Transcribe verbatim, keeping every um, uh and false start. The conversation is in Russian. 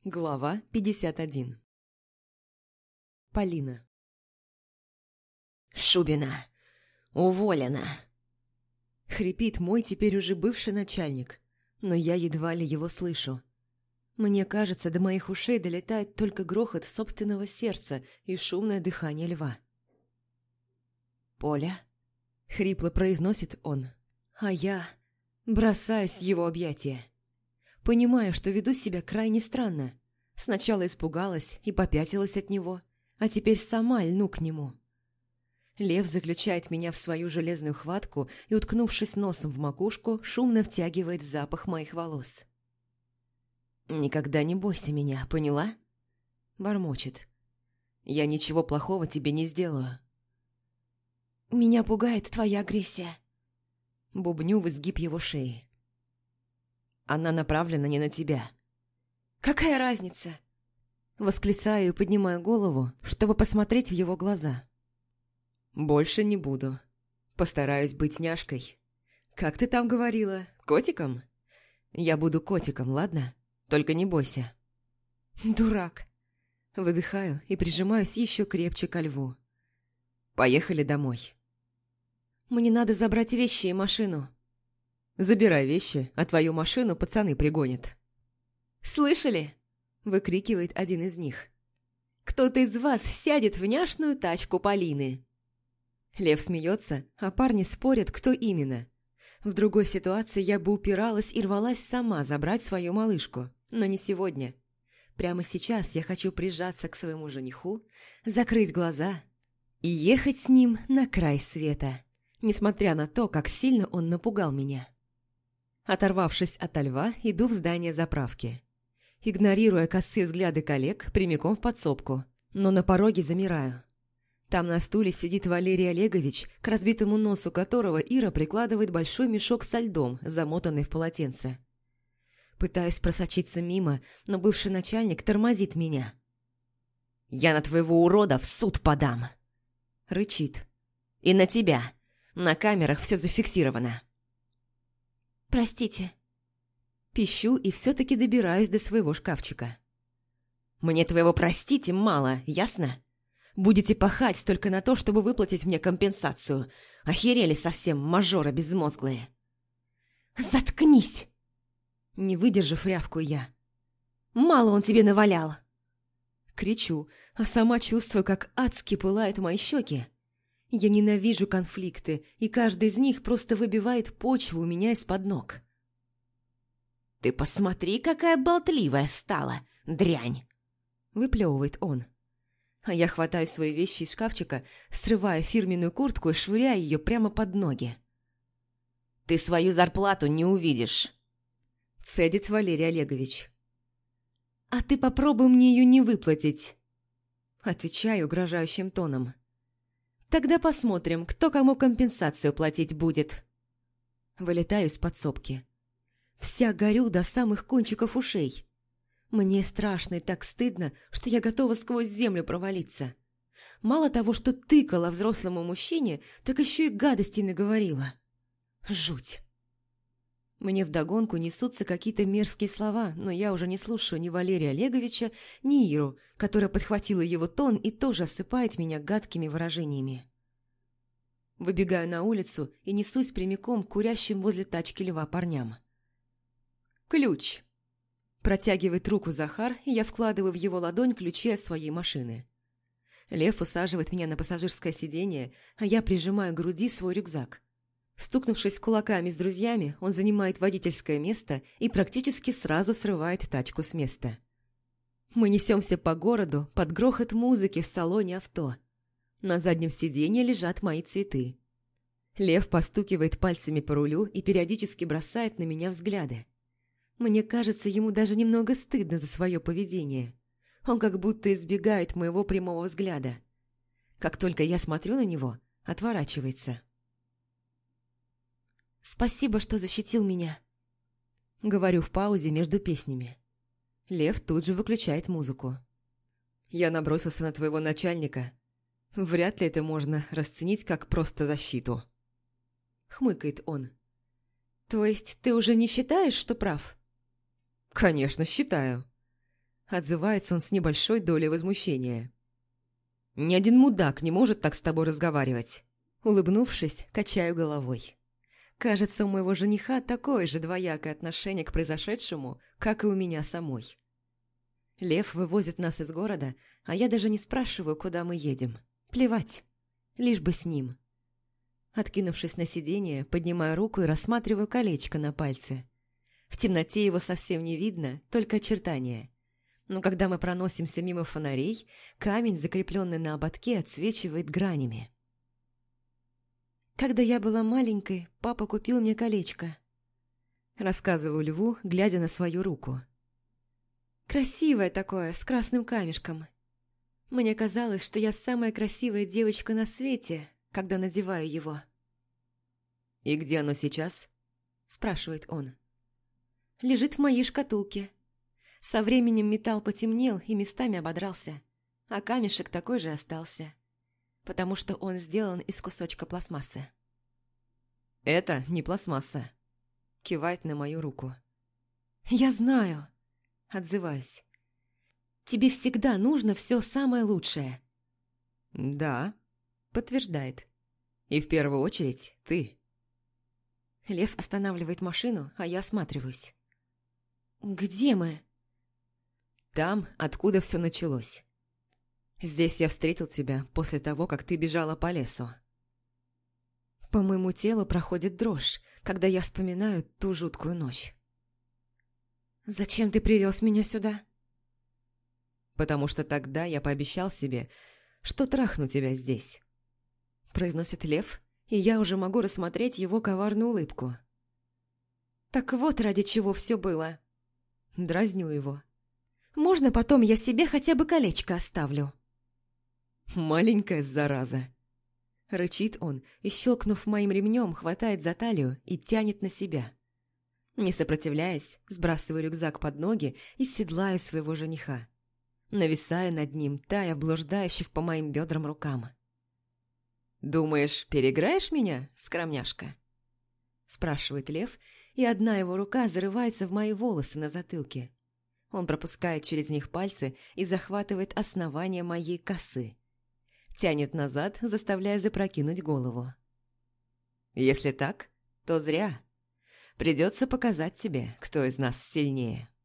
Глава пятьдесят один. Полина. «Шубина! Уволена!» Хрипит мой теперь уже бывший начальник, но я едва ли его слышу. Мне кажется, до моих ушей долетает только грохот собственного сердца и шумное дыхание льва. «Поля?» — хрипло произносит он, а я бросаюсь в его объятия. Понимаю, что веду себя крайне странно. Сначала испугалась и попятилась от него, а теперь сама льну к нему. Лев заключает меня в свою железную хватку и, уткнувшись носом в макушку, шумно втягивает запах моих волос. «Никогда не бойся меня, поняла?» – бормочет. «Я ничего плохого тебе не сделаю». «Меня пугает твоя агрессия», – бубню в изгиб его шеи. «Она направлена не на тебя». «Какая разница?» Восклицаю и поднимаю голову, чтобы посмотреть в его глаза. «Больше не буду. Постараюсь быть няшкой. Как ты там говорила? Котиком? Я буду котиком, ладно? Только не бойся». «Дурак». Выдыхаю и прижимаюсь еще крепче ко льву. «Поехали домой». «Мне надо забрать вещи и машину». «Забирай вещи, а твою машину пацаны пригонят». «Слышали?» – выкрикивает один из них. «Кто-то из вас сядет в няшную тачку Полины». Лев смеется, а парни спорят, кто именно. В другой ситуации я бы упиралась и рвалась сама забрать свою малышку, но не сегодня. Прямо сейчас я хочу прижаться к своему жениху, закрыть глаза и ехать с ним на край света, несмотря на то, как сильно он напугал меня. Оторвавшись от льва, иду в здание заправки. Игнорируя косые взгляды коллег, прямиком в подсобку, но на пороге замираю. Там на стуле сидит Валерий Олегович, к разбитому носу которого Ира прикладывает большой мешок со льдом, замотанный в полотенце. Пытаюсь просочиться мимо, но бывший начальник тормозит меня. «Я на твоего урода в суд подам!» Рычит. «И на тебя! На камерах все зафиксировано!» «Простите!» Пищу и все-таки добираюсь до своего шкафчика. «Мне твоего простите мало, ясно? Будете пахать только на то, чтобы выплатить мне компенсацию. Охерели совсем, мажоры безмозглые!» «Заткнись!» Не выдержав, рявкую я. «Мало он тебе навалял!» Кричу, а сама чувствую, как адски пылают мои щеки. Я ненавижу конфликты, и каждый из них просто выбивает почву у меня из-под ног. «Ты посмотри, какая болтливая стала, дрянь!» Выплевывает он. А я хватаю свои вещи из шкафчика, срываю фирменную куртку и швыряю ее прямо под ноги. «Ты свою зарплату не увидишь!» Цедит Валерий Олегович. «А ты попробуй мне ее не выплатить!» Отвечаю угрожающим тоном. «Тогда посмотрим, кто кому компенсацию платить будет!» Вылетаю из подсобки. Вся горю до самых кончиков ушей. Мне страшно и так стыдно, что я готова сквозь землю провалиться. Мало того, что тыкала взрослому мужчине, так еще и гадостей наговорила. Жуть. Мне вдогонку несутся какие-то мерзкие слова, но я уже не слушаю ни Валерия Олеговича, ни Иру, которая подхватила его тон и тоже осыпает меня гадкими выражениями. Выбегаю на улицу и несусь прямиком к курящим возле тачки льва парням. «Ключ!» Протягивает руку Захар, и я вкладываю в его ладонь ключи от своей машины. Лев усаживает меня на пассажирское сиденье, а я прижимаю к груди свой рюкзак. Стукнувшись кулаками с друзьями, он занимает водительское место и практически сразу срывает тачку с места. Мы несемся по городу под грохот музыки в салоне авто. На заднем сиденье лежат мои цветы. Лев постукивает пальцами по рулю и периодически бросает на меня взгляды. Мне кажется, ему даже немного стыдно за свое поведение. Он как будто избегает моего прямого взгляда. Как только я смотрю на него, отворачивается. «Спасибо, что защитил меня», — говорю в паузе между песнями. Лев тут же выключает музыку. «Я набросился на твоего начальника. Вряд ли это можно расценить как просто защиту». Хмыкает он. «То есть ты уже не считаешь, что прав?» «Конечно, считаю». Отзывается он с небольшой долей возмущения. «Ни один мудак не может так с тобой разговаривать». Улыбнувшись, качаю головой. Кажется, у моего жениха такое же двоякое отношение к произошедшему, как и у меня самой. Лев вывозит нас из города, а я даже не спрашиваю, куда мы едем. Плевать, лишь бы с ним. Откинувшись на сиденье, поднимаю руку и рассматриваю колечко на пальце. В темноте его совсем не видно, только очертания. Но когда мы проносимся мимо фонарей, камень, закрепленный на ободке, отсвечивает гранями. Когда я была маленькой, папа купил мне колечко. Рассказываю Льву, глядя на свою руку. Красивое такое, с красным камешком. Мне казалось, что я самая красивая девочка на свете, когда надеваю его. «И где оно сейчас?» – спрашивает он. «Лежит в моей шкатулке. Со временем металл потемнел и местами ободрался, а камешек такой же остался, потому что он сделан из кусочка пластмассы». «Это не пластмасса», – кивает на мою руку. «Я знаю», – отзываюсь. «Тебе всегда нужно все самое лучшее». «Да», – подтверждает. «И в первую очередь ты». Лев останавливает машину, а я осматриваюсь. «Где мы?» «Там, откуда все началось. Здесь я встретил тебя после того, как ты бежала по лесу». По моему телу проходит дрожь, когда я вспоминаю ту жуткую ночь. «Зачем ты привез меня сюда?» «Потому что тогда я пообещал себе, что трахну тебя здесь», – произносит Лев, и я уже могу рассмотреть его коварную улыбку. «Так вот ради чего все было». Дразню его. «Можно потом я себе хотя бы колечко оставлю?» «Маленькая зараза!» Рычит он и, щелкнув моим ремнем, хватает за талию и тянет на себя. Не сопротивляясь, сбрасываю рюкзак под ноги и седлаю своего жениха. Нависаю над ним, тая в блуждающих по моим бедрам рукам. «Думаешь, переиграешь меня, скромняшка?» Спрашивает Лев, и одна его рука зарывается в мои волосы на затылке. Он пропускает через них пальцы и захватывает основание моей косы. Тянет назад, заставляя запрокинуть голову. «Если так, то зря. Придется показать тебе, кто из нас сильнее».